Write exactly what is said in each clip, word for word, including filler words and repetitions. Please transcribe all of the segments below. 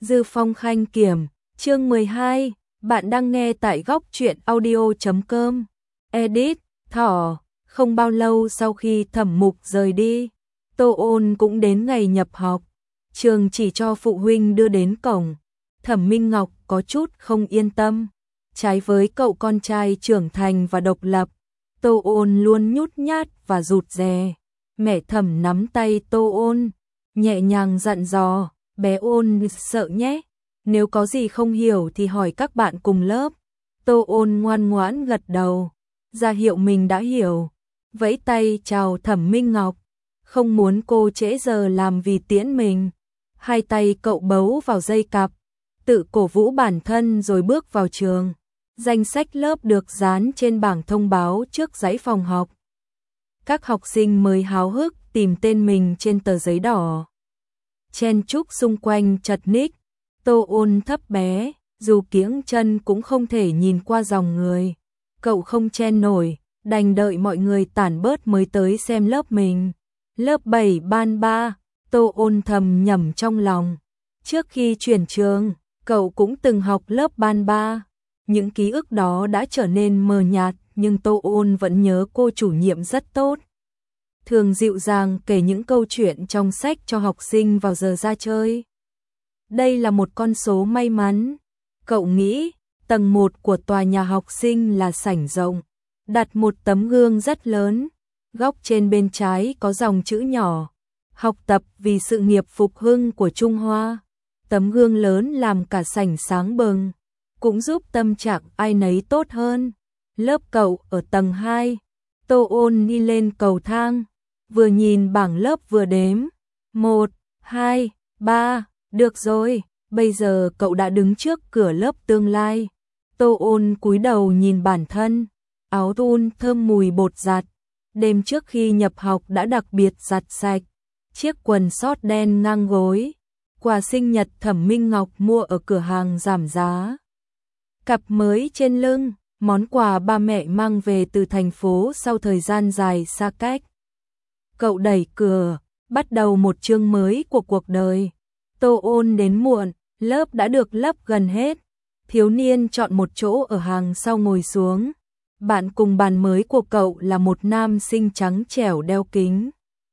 Dư Phong Khanh Kiểm, chương mười hai, bạn đang nghe tại góc truyện audio chấm com. Edit, thỏ, không bao lâu sau khi Thẩm Mục rời đi, Tô Ôn cũng đến ngày nhập học. Trường chỉ cho phụ huynh đưa đến cổng. Thẩm Minh Ngọc có chút không yên tâm. Trái với cậu con trai trưởng thành và độc lập, Tô Ôn luôn nhút nhát và rụt rè. Mẹ Thẩm nắm tay Tô Ôn, nhẹ nhàng dặn dò, bé Ôn sợ nhé, nếu có gì không hiểu thì hỏi các bạn cùng lớp. Tô Ôn ngoan ngoãn gật đầu, ra hiệu mình đã hiểu, vẫy tay chào Thẩm Minh Ngọc, không muốn cô trễ giờ làm vì tiễn mình. Hai tay cậu bấu vào dây cặp, tự cổ vũ bản thân rồi bước vào trường. Danh sách lớp được dán trên bảng thông báo trước dãy phòng học. Các học sinh mới háo hức tìm tên mình trên tờ giấy đỏ. Chen chúc xung quanh chật ních. Tô Ôn thấp bé, dù kiễng chân cũng không thể nhìn qua dòng người. Cậu không chen nổi, đành đợi mọi người tản bớt mới tới xem lớp mình. Lớp bảy ban ba, Tô Ôn thầm nhẩm trong lòng. Trước khi chuyển trường, cậu cũng từng học lớp ban ba. Những ký ức đó đã trở nên mờ nhạt, nhưng Tô Ôn vẫn nhớ cô chủ nhiệm rất tốt. Thường dịu dàng kể những câu chuyện trong sách cho học sinh vào giờ ra chơi. Đây là một con số may mắn. Cậu nghĩ, tầng một của tòa nhà học sinh là sảnh rộng, đặt một tấm gương rất lớn. Góc trên bên trái có dòng chữ nhỏ, học tập vì sự nghiệp phục hưng của Trung Hoa. Tấm gương lớn làm cả sảnh sáng bừng, cũng giúp tâm trạng ai nấy tốt hơn. Lớp cậu ở tầng hai, Tô Ôn đi lên cầu thang, vừa nhìn bảng lớp vừa đếm. Một, hai, ba, được rồi, bây giờ cậu đã đứng trước cửa lớp tương lai. Tô Ôn cúi đầu nhìn bản thân, áo thun thơm mùi bột giặt. Đêm trước khi nhập học đã đặc biệt giặt sạch. Chiếc quần sót đen ngang gối, quà sinh nhật Thẩm Minh Ngọc mua ở cửa hàng giảm giá. Cặp mới trên lưng, món quà ba mẹ mang về từ thành phố sau thời gian dài xa cách. Cậu đẩy cửa, bắt đầu một chương mới của cuộc đời. Tô Ôn đến muộn, lớp đã được lấp gần hết. Thiếu niên chọn một chỗ ở hàng sau ngồi xuống. Bạn cùng bàn mới của cậu là một nam sinh trắng trẻo đeo kính.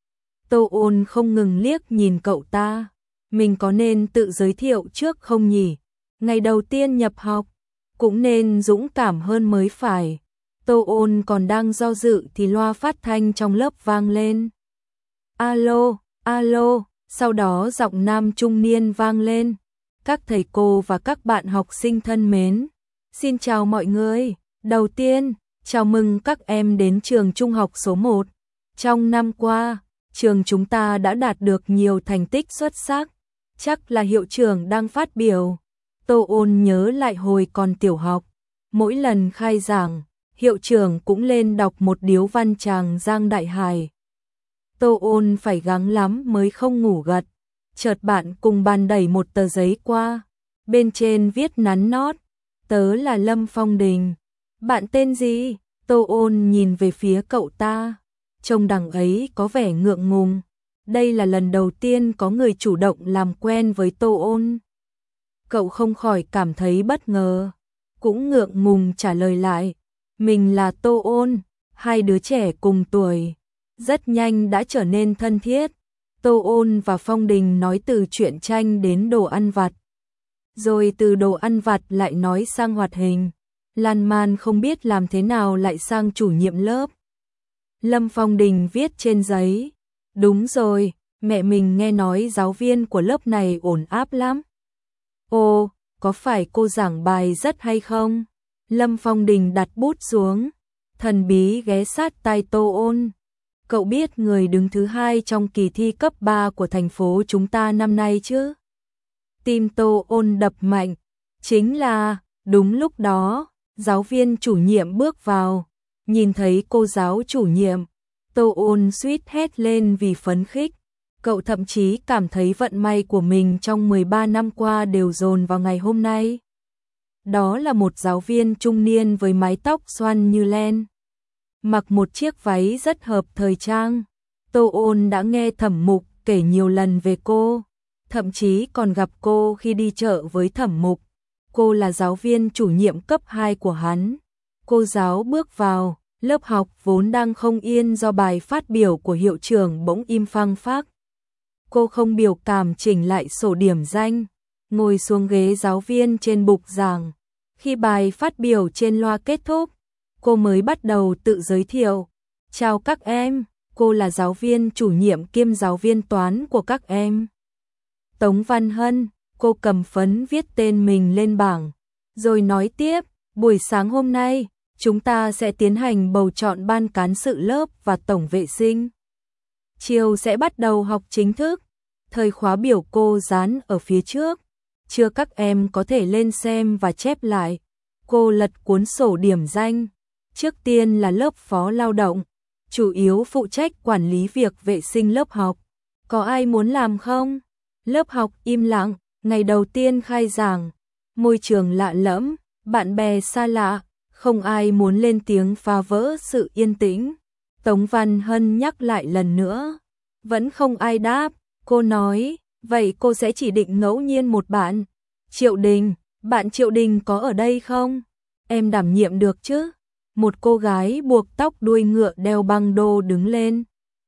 Tô Ôn không ngừng liếc nhìn cậu ta. Mình có nên tự giới thiệu trước không nhỉ? Ngày đầu tiên nhập học, cũng nên dũng cảm hơn mới phải. Tô Ôn còn đang do dự thì loa phát thanh trong lớp vang lên. Alo, alo, sau đó giọng nam trung niên vang lên. Các thầy cô và các bạn học sinh thân mến, xin chào mọi người. Đầu tiên, chào mừng các em đến trường trung học số một. Trong năm qua, trường chúng ta đã đạt được nhiều thành tích xuất sắc. Chắc là hiệu trưởng đang phát biểu. Tô Ôn nhớ lại hồi còn tiểu học, mỗi lần khai giảng, hiệu trưởng cũng lên đọc một điếu văn Tràng Giang Đại Hải. Tô Ôn phải gắng lắm mới không ngủ gật. Chợt bạn cùng bàn đẩy một tờ giấy qua, bên trên viết nắn nót, tớ là Lâm Phong Đình. Bạn tên gì? Tô Ôn nhìn về phía cậu ta, trông đằng ấy có vẻ ngượng ngùng. Đây là lần đầu tiên có người chủ động làm quen với Tô Ôn. Cậu không khỏi cảm thấy bất ngờ, cũng ngượng ngùng trả lời lại. Mình là Tô Ôn. Hai đứa trẻ cùng tuổi, rất nhanh đã trở nên thân thiết. Tô Ôn và Phong Đình nói từ truyện tranh đến đồ ăn vặt, rồi từ đồ ăn vặt lại nói sang hoạt hình. Lan man không biết làm thế nào lại sang chủ nhiệm lớp. Lâm Phong Đình viết trên giấy. Đúng rồi, mẹ mình nghe nói giáo viên của lớp này ổn áp lắm. Ồ, có phải cô giảng bài rất hay không? Lâm Phong Đình đặt bút xuống, thần bí ghé sát tai Tô Ôn. Cậu biết người đứng thứ hai trong kỳ thi cấp ba của thành phố chúng ta năm nay chứ? Tim Tô Ôn đập mạnh. Chính là, đúng lúc đó, giáo viên chủ nhiệm bước vào. Nhìn thấy cô giáo chủ nhiệm, Tô Ôn suýt hét lên vì phấn khích. Cậu thậm chí cảm thấy vận may của mình trong mười ba năm qua đều dồn vào ngày hôm nay. Đó là một giáo viên trung niên với mái tóc xoăn như len, mặc một chiếc váy rất hợp thời trang. Tô Ôn đã nghe Thẩm Mục kể nhiều lần về cô. thậm chí còn gặp cô khi đi chợ với Thẩm Mục. Cô là giáo viên chủ nhiệm cấp hai của hắn. Cô giáo bước vào, lớp học vốn đang không yên do bài phát biểu của hiệu trưởng bỗng im phăng phắc. Cô không biểu cảm chỉnh lại sổ điểm danh, ngồi xuống ghế giáo viên trên bục giảng. Khi bài phát biểu trên loa kết thúc, cô mới bắt đầu tự giới thiệu. Chào các em, cô là giáo viên chủ nhiệm kiêm giáo viên toán của các em. Tống Văn Hân, cô cầm phấn viết tên mình lên bảng, rồi nói tiếp, buổi sáng hôm nay, chúng ta sẽ tiến hành bầu chọn ban cán sự lớp và tổng vệ sinh. Chiều sẽ bắt đầu học chính thức, thời khóa biểu cô dán ở phía trước, chưa các em có thể lên xem và chép lại. Cô lật cuốn sổ điểm danh, trước tiên là lớp phó lao động, chủ yếu phụ trách quản lý việc vệ sinh lớp học. Có ai muốn làm không? Lớp học im lặng, ngày đầu tiên khai giảng, môi trường lạ lẫm, bạn bè xa lạ, không ai muốn lên tiếng phá vỡ sự yên tĩnh. Tống Văn Hân nhắc lại lần nữa, vẫn không ai đáp. Cô nói, vậy cô sẽ chỉ định ngẫu nhiên một bạn. Triệu Đình, bạn Triệu Đình có ở đây không? Em đảm nhiệm được chứ? Một cô gái buộc tóc đuôi ngựa đeo băng đô đứng lên,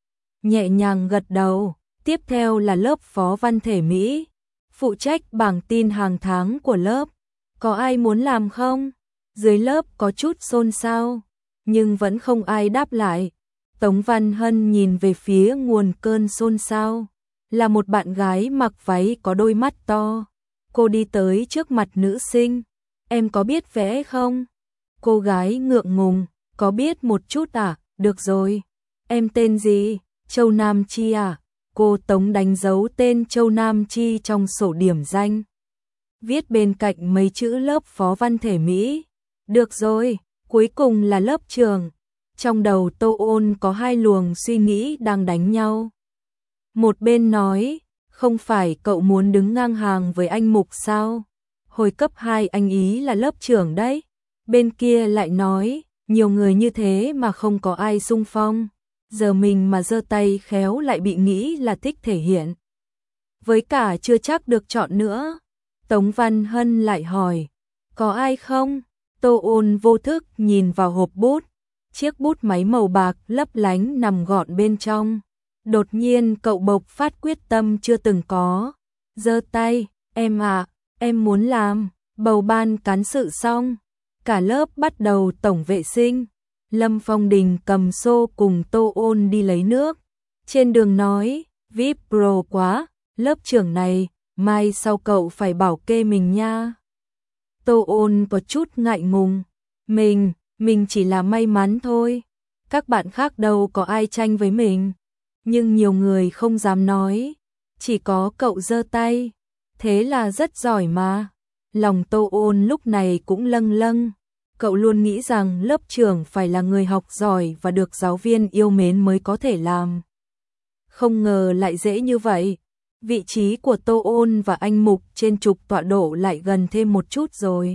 nhẹ nhàng gật đầu. Tiếp theo là lớp phó văn thể Mỹ, phụ trách bảng tin hàng tháng của lớp. Có ai muốn làm không? Dưới lớp có chút xôn xao, nhưng vẫn không ai đáp lại. Tống Văn Hân nhìn về phía nguồn cơn xôn xao, là một bạn gái mặc váy có đôi mắt to. Cô đi tới trước mặt nữ sinh, em có biết vẽ không? Cô gái ngượng ngùng, có biết một chút à? Được rồi, em tên gì? Châu Nam Chi à? Cô Tống đánh dấu tên Châu Nam Chi trong sổ điểm danh, viết bên cạnh mấy chữ lớp phó văn thể Mỹ. Được rồi, cuối cùng là lớp trường. Trong đầu Tô Ôn có hai luồng suy nghĩ đang đánh nhau. Một bên nói, không phải cậu muốn đứng ngang hàng với anh Mục sao? Hồi cấp hai anh ý là lớp trưởng đấy. Bên kia lại nói, nhiều người như thế mà không có ai xung phong. Giờ mình mà giơ tay khéo lại bị nghĩ là thích thể hiện. Với cả chưa chắc được chọn nữa. Tống Văn Hân lại hỏi, có ai không? Tô Ôn vô thức nhìn vào hộp bút, chiếc bút máy màu bạc lấp lánh nằm gọn bên trong. Đột nhiên cậu bộc phát quyết tâm chưa từng có. Giơ tay, em à, em muốn làm. Bầu ban cán sự xong, cả lớp bắt đầu tổng vệ sinh. Lâm Phong Đình cầm xô cùng Tô Ôn đi lấy nước. Trên đường nói, vê i pê Pro quá, lớp trưởng này, mai sau cậu phải bảo kê mình nha. Tô Ôn có chút ngại ngùng, mình, mình chỉ là may mắn thôi. Các bạn khác đâu có ai tranh với mình. Nhưng nhiều người không dám nói, chỉ có cậu giơ tay, thế là rất giỏi mà. Lòng Tô Ôn lúc này cũng lâng lâng. Cậu luôn nghĩ rằng lớp trưởng phải là người học giỏi và được giáo viên yêu mến mới có thể làm. Không ngờ lại dễ như vậy. Vị trí của Tô Ôn và anh Mục trên trục tọa độ lại gần thêm một chút rồi.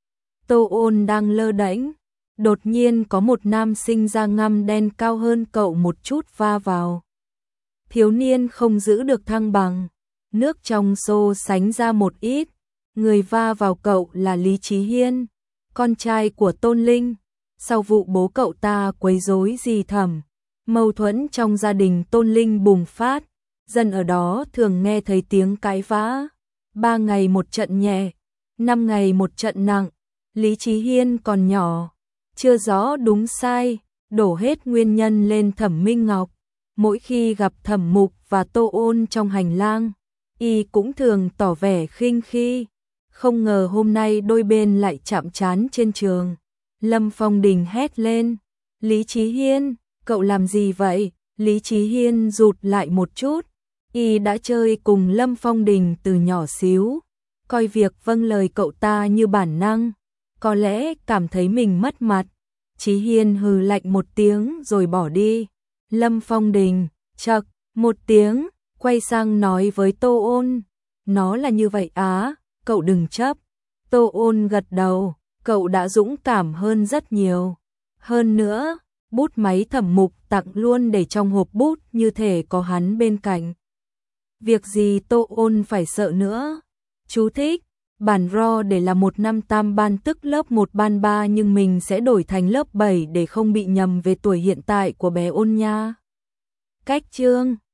Tô Ôn đang lơ đễnh, đột nhiên có một nam sinh da ngăm đen cao hơn cậu một chút va vào. Thiếu niên không giữ được thăng bằng, nước trong xô sánh ra một ít. Người va vào cậu là Lý Chí Hiên, con trai của Tôn Linh. Sau vụ bố cậu ta quấy rối dì Thẩm, mâu thuẫn trong gia đình Tôn Linh bùng phát. Dân ở đó thường nghe thấy tiếng cãi vã. Ba ngày một trận nhẹ, năm ngày một trận nặng. Lý Chí Hiên còn nhỏ, chưa rõ đúng sai, đổ hết nguyên nhân lên Thẩm Minh Ngọc. Mỗi khi gặp Thẩm Mục và Tô Ôn trong hành lang, y cũng thường tỏ vẻ khinh khi. Không ngờ hôm nay đôi bên lại chạm trán trên trường. Lâm Phong Đình hét lên, Lý Chí Hiên, cậu làm gì vậy? Lý Chí Hiên rụt lại một chút. Y đã chơi cùng Lâm Phong Đình từ nhỏ xíu, coi việc vâng lời cậu ta như bản năng, có lẽ cảm thấy mình mất mặt. Chí Hiên hừ lạnh một tiếng rồi bỏ đi. Lâm Phong Đình chậc một tiếng, quay sang nói với Tô Ôn, nó là như vậy á, cậu đừng chấp. Tô Ôn gật đầu, cậu đã dũng cảm hơn rất nhiều. Hơn nữa, bút máy Thẩm Mục tặng luôn để trong hộp bút như thể có hắn bên cạnh. Việc gì Tô Ôn phải sợ nữa. Chú thích, bản ro để là một năm tam ban tức lớp một ban ba nhưng mình sẽ đổi thành lớp bảy để không bị nhầm về tuổi hiện tại của bé Ôn nha. Cách chương